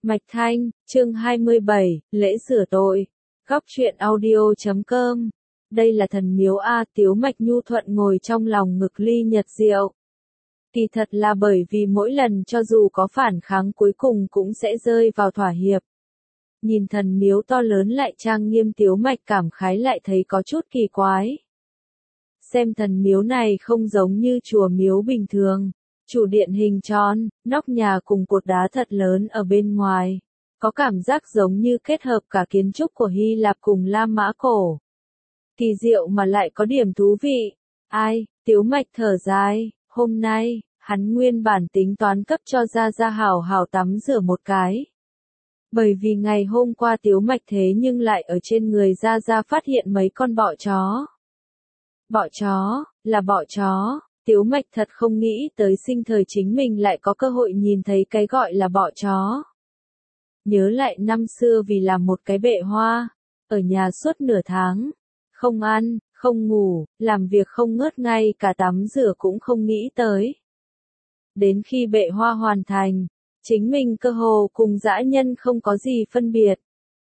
Mạch Thanh, chương 27, lễ sửa tội. Góc truyện audio.com. Đây là thần miếu A. Tiếu Mạch nhu thuận ngồi trong lòng ngực ly nhật rượu. Kỳ thật là bởi vì mỗi lần cho dù có phản kháng cuối cùng cũng sẽ rơi vào thỏa hiệp. Nhìn thần miếu to lớn lại trang nghiêm Tiếu Mạch cảm khái lại thấy có chút kỳ quái. Xem thần miếu này không giống như chùa miếu bình thường. Chủ điện hình tròn, nóc nhà cùng cột đá thật lớn ở bên ngoài. Có cảm giác giống như kết hợp cả kiến trúc của Hy Lạp cùng La Mã cổ. Kỳ diệu mà lại có điểm thú vị. Ai, Tiếu Mạch thở dài, hôm nay, hắn nguyên bản tính toán cấp cho Gia hảo hảo tắm rửa một cái. Bởi vì ngày hôm qua Tiếu Mạch thế nhưng lại ở trên người Gia phát hiện mấy con bọ chó. Bọ chó, là bọ chó. Tiếu Mạch thật không nghĩ tới sinh thời chính mình lại có cơ hội nhìn thấy cái gọi là bọ chó. Nhớ lại năm xưa vì làm một cái bệ hoa, ở nhà suốt nửa tháng, không ăn, không ngủ, làm việc không ngớt ngay cả tắm rửa cũng không nghĩ tới. Đến khi bệ hoa hoàn thành, chính mình cơ hồ cùng dã nhân không có gì phân biệt.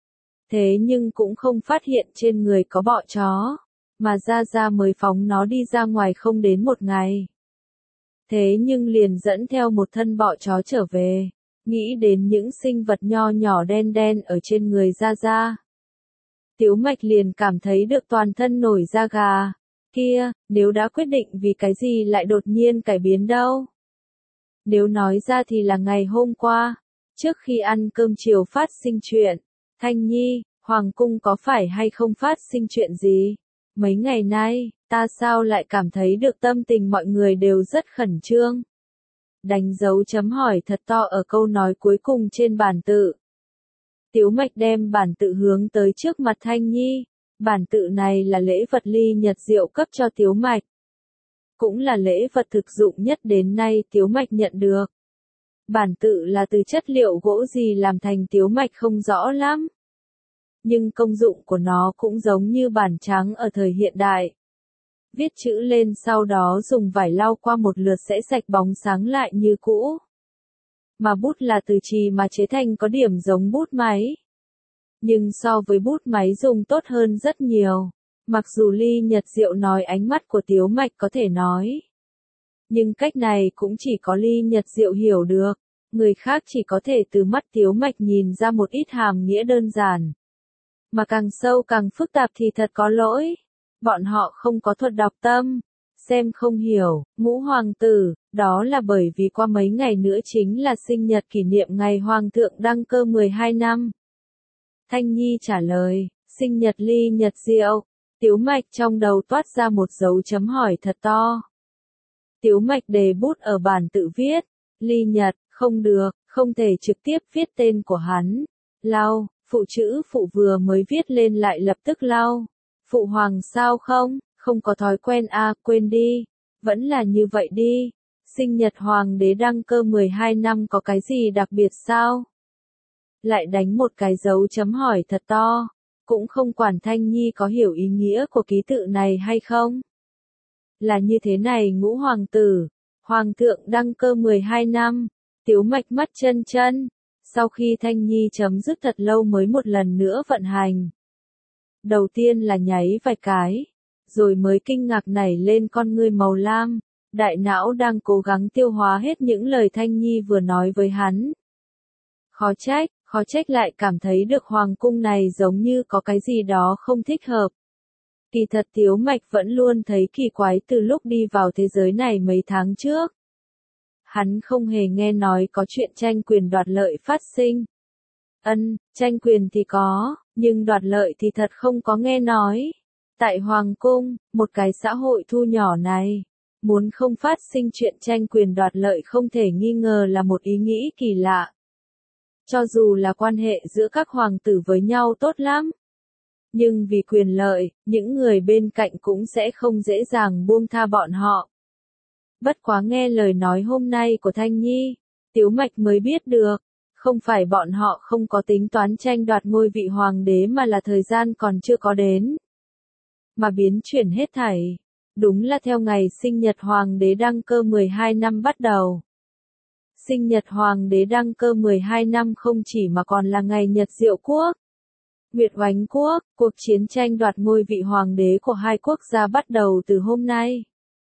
Thế nhưng cũng không phát hiện trên người có bọ chó. Mà Gia mới phóng nó đi ra ngoài không đến một ngày. Thế nhưng liền dẫn theo một thân bọ chó trở về, nghĩ đến những sinh vật nho nhỏ đen đen ở trên người Gia. Tiếu Mạch liền cảm thấy được toàn thân nổi da gà. Kia, nếu đã quyết định vì cái gì lại đột nhiên cải biến đâu? Nếu nói ra thì là ngày hôm qua, trước khi ăn cơm chiều phát sinh chuyện, Thanh Nhi, Hoàng cung có phải hay không phát sinh chuyện gì? Mấy ngày nay, ta sao lại cảm thấy được tâm tình mọi người đều rất khẩn trương. Đánh dấu chấm hỏi thật to ở câu nói cuối cùng trên bản tự. Tiếu Mạch đem bản tự hướng tới trước mặt Thanh Nhi. Bản tự này là lễ vật ly nhật rượu cấp cho Tiếu Mạch. Cũng là lễ vật thực dụng nhất đến nay Tiếu Mạch nhận được. Bản tự là từ chất liệu gỗ gì làm thành Tiếu Mạch không rõ lắm. Nhưng công dụng của nó cũng giống như bản trắng ở thời hiện đại. Viết chữ lên sau đó dùng vải lau qua một lượt sẽ sạch bóng sáng lại như cũ. Mà bút là từ chì mà chế thành có điểm giống bút máy. Nhưng so với bút máy dùng tốt hơn rất nhiều. Mặc dù ly nhật rượu nói ánh mắt của Tiếu Mạch có thể nói. Nhưng cách này cũng chỉ có ly nhật rượu hiểu được. Người khác chỉ có thể từ mắt Tiếu Mạch nhìn ra một ít hàm nghĩa đơn giản. Mà càng sâu càng phức tạp thì thật có lỗi. Bọn họ không có thuật đọc tâm, xem không hiểu. Ngũ hoàng tử, đó là bởi vì qua mấy ngày nữa chính là sinh nhật kỷ niệm ngày hoàng thượng đăng cơ 12 năm. Thanh Nhi trả lời, sinh nhật ly nhật rượu. Tiếu Mạch trong đầu toát ra một dấu chấm hỏi thật to. Tiếu Mạch đề bút ở bản tự viết, ly nhật, không được, không thể trực tiếp viết tên của hắn. Lau. Phụ chữ phụ vừa mới viết lên lại lập tức lau. Phụ hoàng sao không có thói quen quên đi. Vẫn là như vậy đi. Sinh nhật hoàng đế đăng cơ 12 năm có cái gì đặc biệt sao? Lại đánh một cái dấu chấm hỏi thật to. Cũng không quản Thanh Nhi có hiểu ý nghĩa của ký tự này hay không? Là như thế này ngũ hoàng tử. Hoàng thượng đăng cơ 12 năm. Tiếu Mạch mắt chân. Sau khi Thanh Nhi chấm dứt thật lâu mới một lần nữa vận hành. Đầu tiên là nháy vài cái, rồi mới kinh ngạc nảy lên con ngươi màu lam, đại não đang cố gắng tiêu hóa hết những lời Thanh Nhi vừa nói với hắn. Khó trách lại cảm thấy được hoàng cung này giống như có cái gì đó không thích hợp. Kỳ thật Tiếu Mạch vẫn luôn thấy kỳ quái từ lúc đi vào thế giới này mấy tháng trước. Hắn không hề nghe nói có chuyện tranh quyền đoạt lợi phát sinh. Tranh quyền thì có, nhưng đoạt lợi thì thật không có nghe nói. Tại Hoàng cung, một cái xã hội thu nhỏ này, muốn không phát sinh chuyện tranh quyền đoạt lợi không thể nghi ngờ là một ý nghĩ kỳ lạ. Cho dù là quan hệ giữa các hoàng tử với nhau tốt lắm. Nhưng vì quyền lợi, những người bên cạnh cũng sẽ không dễ dàng buông tha bọn họ. Bất quá nghe lời nói hôm nay của Thanh Nhi, Tiếu Mạch mới biết được, không phải bọn họ không có tính toán tranh đoạt ngôi vị hoàng đế mà là thời gian còn chưa có đến. Mà biến chuyển hết thảy, đúng là theo ngày sinh nhật hoàng đế đăng cơ 12 năm bắt đầu. Sinh nhật hoàng đế đăng cơ 12 năm không chỉ mà còn là ngày Nhật Diệu Quốc, Nguyệt Oánh Quốc, cuộc chiến tranh đoạt ngôi vị hoàng đế của hai quốc gia bắt đầu từ hôm nay.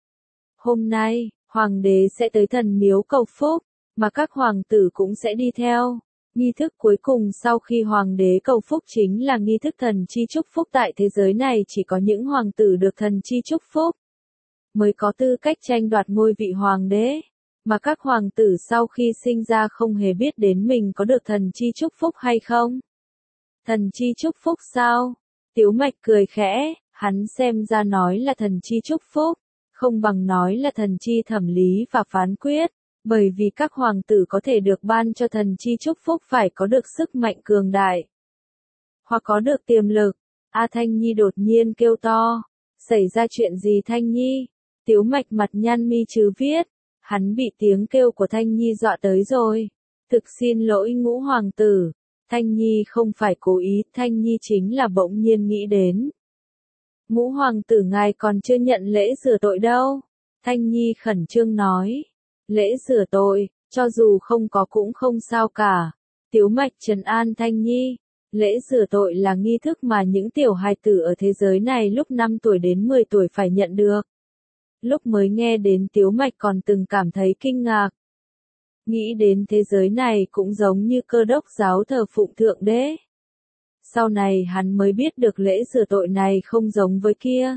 Hôm nay, hoàng đế sẽ tới thần miếu cầu phúc, mà các hoàng tử cũng sẽ đi theo. Nghi thức cuối cùng sau khi hoàng đế cầu phúc chính là nghi thức thần chi chúc phúc. Tại thế giới này chỉ có những hoàng tử được thần chi chúc phúc mới có tư cách tranh đoạt ngôi vị hoàng đế, mà các hoàng tử sau khi sinh ra không hề biết đến mình có được thần chi chúc phúc hay không. Thần chi chúc phúc sao? Tiếu Mạch cười khẽ, hắn xem ra nói là thần chi chúc phúc, không bằng nói là thần chi thẩm lý và phán quyết, bởi vì các hoàng tử có thể được ban cho thần chi chúc phúc phải có được sức mạnh cường đại, hoặc có được tiềm lực. A Thanh Nhi đột nhiên kêu to, xảy ra chuyện gì Thanh Nhi? Tiếu Mạch mặt nhăn mi chứ viết, hắn bị tiếng kêu của Thanh Nhi dọa tới rồi. Thực xin lỗi Ngũ hoàng tử, Thanh Nhi không phải cố ý, Thanh Nhi chính là bỗng nhiên nghĩ đến. Ngũ hoàng tử ngài còn chưa nhận lễ rửa tội đâu. Thanh Nhi khẩn trương nói. Lễ rửa tội, cho dù không có cũng không sao cả. Tiếu Mạch trấn an Thanh Nhi. Lễ rửa tội là nghi thức mà những tiểu hài tử ở thế giới này lúc 5 tuổi đến 10 tuổi phải nhận được. Lúc mới nghe đến Tiếu Mạch còn từng cảm thấy kinh ngạc. Nghĩ đến thế giới này cũng giống như Cơ Đốc giáo thờ phụng Thượng Đế. Sau này hắn mới biết được lễ rửa tội này không giống với kia.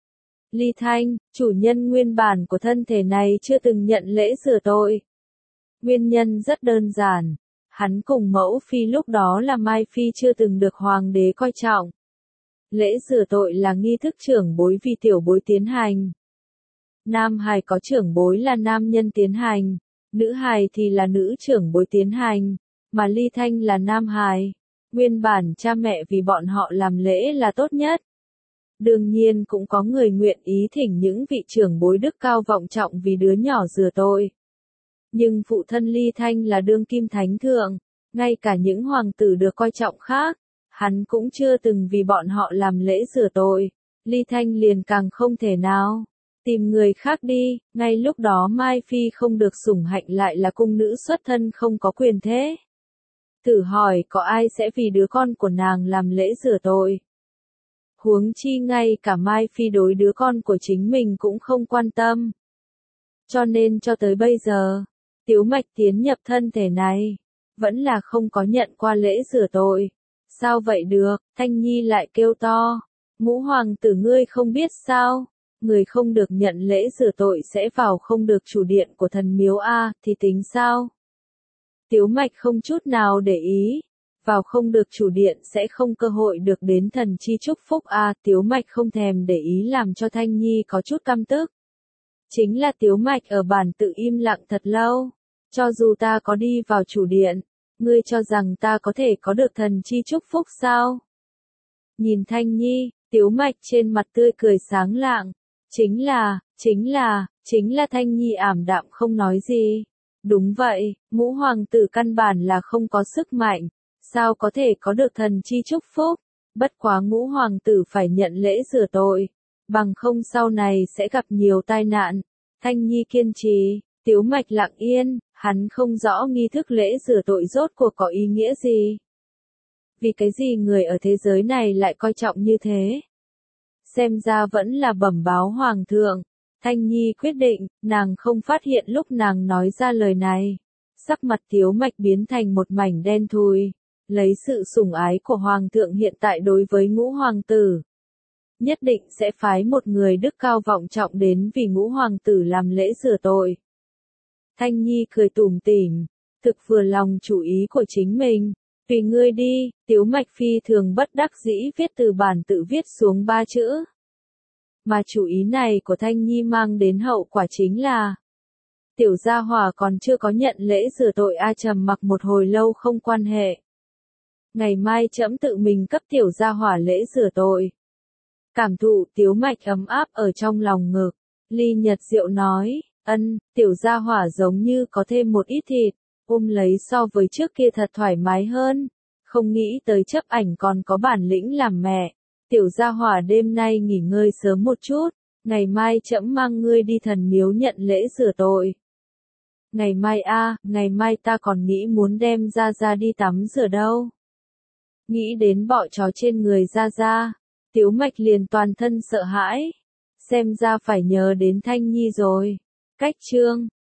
Ly Thanh, chủ nhân nguyên bản của thân thể này chưa từng nhận lễ rửa tội. Nguyên nhân rất đơn giản, hắn cùng mẫu phi lúc đó là Mai Phi chưa từng được hoàng đế coi trọng. Lễ rửa tội là nghi thức trưởng bối vì tiểu bối tiến hành. Nam hài có trưởng bối là nam nhân tiến hành, nữ hài thì là nữ trưởng bối tiến hành, mà Ly Thanh là nam hài. Nguyên bản cha mẹ vì bọn họ làm lễ là tốt nhất. Đương nhiên cũng có người nguyện ý thỉnh những vị trưởng bối đức cao vọng trọng vì đứa nhỏ rửa tội. Nhưng phụ thân Ly Thanh là đương kim thánh thượng, ngay cả những hoàng tử được coi trọng khác, hắn cũng chưa từng vì bọn họ làm lễ rửa tội. Ly Thanh liền càng không thể nào. Tìm người khác đi, ngay lúc đó Mai Phi không được sủng hạnh lại là cung nữ xuất thân không có quyền thế. Thử hỏi có ai sẽ vì đứa con của nàng làm lễ rửa tội? Huống chi ngay cả Mai Phi đối đứa con của chính mình cũng không quan tâm. Cho nên cho tới bây giờ, Tiếu Mạch tiến nhập thân thể này, vẫn là không có nhận qua lễ rửa tội. Sao vậy được? Thanh Nhi lại kêu to. Ngũ hoàng tử ngươi không biết sao? Người không được nhận lễ rửa tội sẽ vào không được chủ điện của thần miếu A, thì tính sao? Tiếu Mạch không chút nào để ý. Vào không được chủ điện sẽ không cơ hội được đến thần chi chúc phúc A. Tiếu Mạch không thèm để ý làm cho Thanh Nhi có chút căm tức. Chính là Tiếu Mạch ở bản tự im lặng thật lâu. Cho dù ta có đi vào chủ điện, ngươi cho rằng ta có thể có được thần chi chúc phúc sao? Nhìn Thanh Nhi, Tiếu Mạch trên mặt tươi cười sáng lạng. Chính là Thanh Nhi ảm đạm không nói gì. Đúng vậy, Ngũ hoàng tử căn bản là không có sức mạnh, sao có thể có được thần chi chúc phúc, bất quá Ngũ hoàng tử phải nhận lễ rửa tội, bằng không sau này sẽ gặp nhiều tai nạn. Thanh Nhi kiên trì, Tiếu Mạch lặng yên, hắn không rõ nghi thức lễ rửa tội rốt cuộc có ý nghĩa gì. Vì cái gì người ở thế giới này lại coi trọng như thế? Xem ra vẫn là bẩm báo hoàng thượng. Thanh Nhi quyết định, nàng không phát hiện lúc nàng nói ra lời này. Sắc mặt Tiếu Mạch biến thành một mảnh đen thui. Lấy sự sủng ái của hoàng thượng hiện tại đối với Ngũ hoàng tử, nhất định sẽ phái một người đức cao vọng trọng đến vì Ngũ hoàng tử làm lễ rửa tội. Thanh Nhi cười tủm tỉm, thực vừa lòng chủ ý của chính mình. Vì ngươi đi, Tiếu Mạch phi thường bất đắc dĩ viết từ bản tự viết xuống 3 chữ. Mà chủ ý này của Thanh Nhi mang đến hậu quả chính là tiểu gia hỏa còn chưa có nhận lễ rửa tội trầm mặc một hồi lâu không quan hệ. Ngày mai trẫm tự mình cấp tiểu gia hỏa lễ rửa tội. Cảm thụ Tiếu Mạch ấm áp ở trong lòng ngực, Ly Nhật Diệu nói, tiểu gia hỏa giống như có thêm một ít thịt, ôm lấy so với trước kia thật thoải mái hơn, không nghĩ tới chấp ảnh còn có bản lĩnh làm mẹ. Tiểu gia hỏa đêm nay nghỉ ngơi sớm một chút, ngày mai trẫm mang ngươi đi thần miếu nhận lễ rửa tội. Ngày mai ngày mai ta còn nghĩ muốn đem Gia Gia đi tắm rửa đâu. Nghĩ đến bọ chó trên người Gia Gia, Tiếu Mạch liền toàn thân sợ hãi. Xem ra phải nhờ đến Thanh Nhi rồi. Cách chương